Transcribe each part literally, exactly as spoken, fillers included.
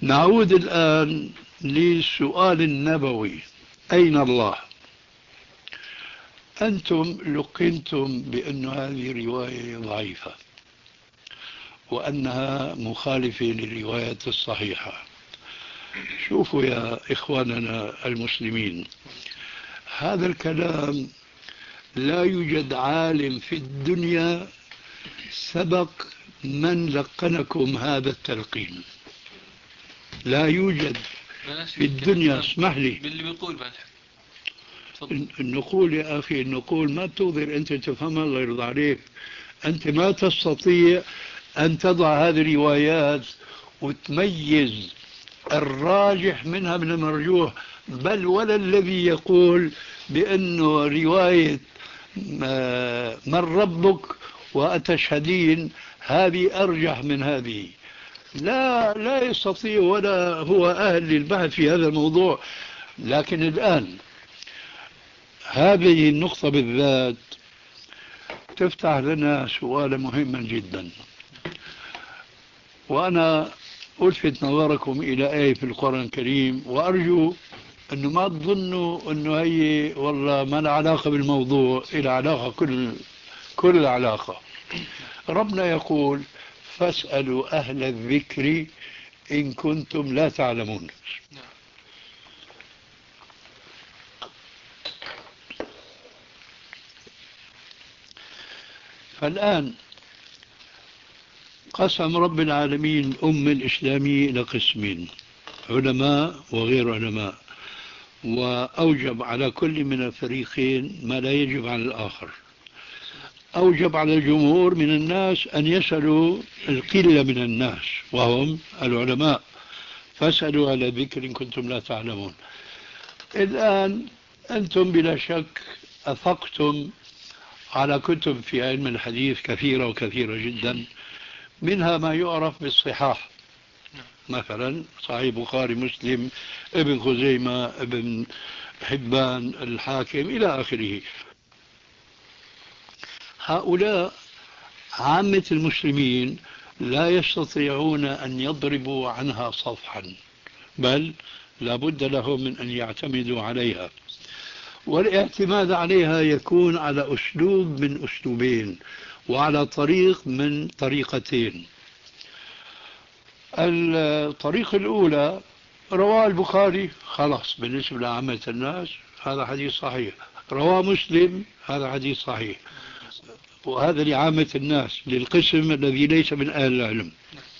نعود الآن للسؤال النبوي: أين الله؟ أنتم لقنتم بأن هذه رواية ضعيفة وأنها مخالفة للرواية الصحيحة. شوفوا يا إخواننا المسلمين، هذا الكلام لا يوجد عالم في الدنيا سبق من لقنكم هذا التلقين. لا يوجد في الدنيا. اسمح لي باللي بيقول بعد. النقول يا أخي، النقول ما تقدر أنت تفهمها، الله يرضى عليك. أنت ما تستطيع أن تضع هذه الروايات وتميز الراجح منها من المرجوح، بل ولا الذي يقول بأنه رواية من ربك وأتشهدين هذه أرجح من هذه. لا لا يستطيع ولا هو أهل للبحث في هذا الموضوع. لكن الآن هذه النقطة بالذات تفتح لنا سؤالا مهما جدا، وأنا ألفت نظركم إلى آية في القرآن الكريم، وأرجو أنه ما تظنوا أنه هي والله ما لها علاقة بالموضوع، إلى علاقة، كل كل العلاقة. ربنا يقول: فاسألوا أهل الذكر إن كنتم لا تعلمون. فالآن قسم رب العالمين الأمة الإسلامية إلى قسمين: علماء وغير علماء، وأوجب على كل من الفريقين ما لا يجب على الآخر. أوجب على الجمهور من الناس أن يسألوا القلة من الناس وهم العلماء: فاسألوا على ذكر إن كنتم لا تعلمون. الآن أنتم بلا شك أفقتم على كتب في علم الحديث كثيرة وكثيرة جدا، منها ما يعرف بالصحاح، مثلا صحيح بخاري، مسلم، ابن خزيمة، ابن حبان، الحاكم، إلى آخره. هؤلاء عامة المسلمين لا يستطيعون أن يضربوا عنها صفحا، بل لابد لهم من أن يعتمدوا عليها، والاعتماد عليها يكون على أسلوب من أسلوبين وعلى طريق من طريقتين. الطريقة الأولى: رواه البخاري، خلاص بالنسبة لعامة الناس هذا حديث صحيح. رواه مسلم، هذا حديث صحيح. وهذا لعامة الناس، للقسم الذي ليس من أهل العلم.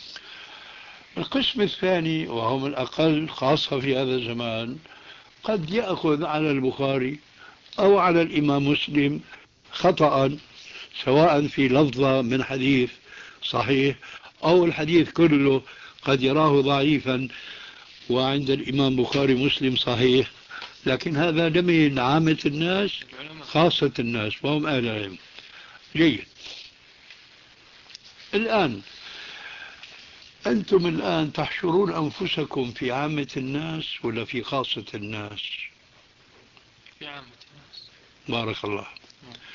القسم الثاني وهم الأقل خاصة في هذا الزمان، قد يأخذ على البخاري أو على الإمام مسلم خطأ، سواء في لفظة من حديث صحيح أو الحديث كله قد يراه ضعيفا وعند الإمام بخاري مسلم صحيح، لكن هذا لم عامة الناس خاصة الناس وهم أهل العلم. جيد. الآن أنتم الآن تحشرون أنفسكم في عامة الناس ولا في خاصة الناس؟ في عامة الناس. بارك الله.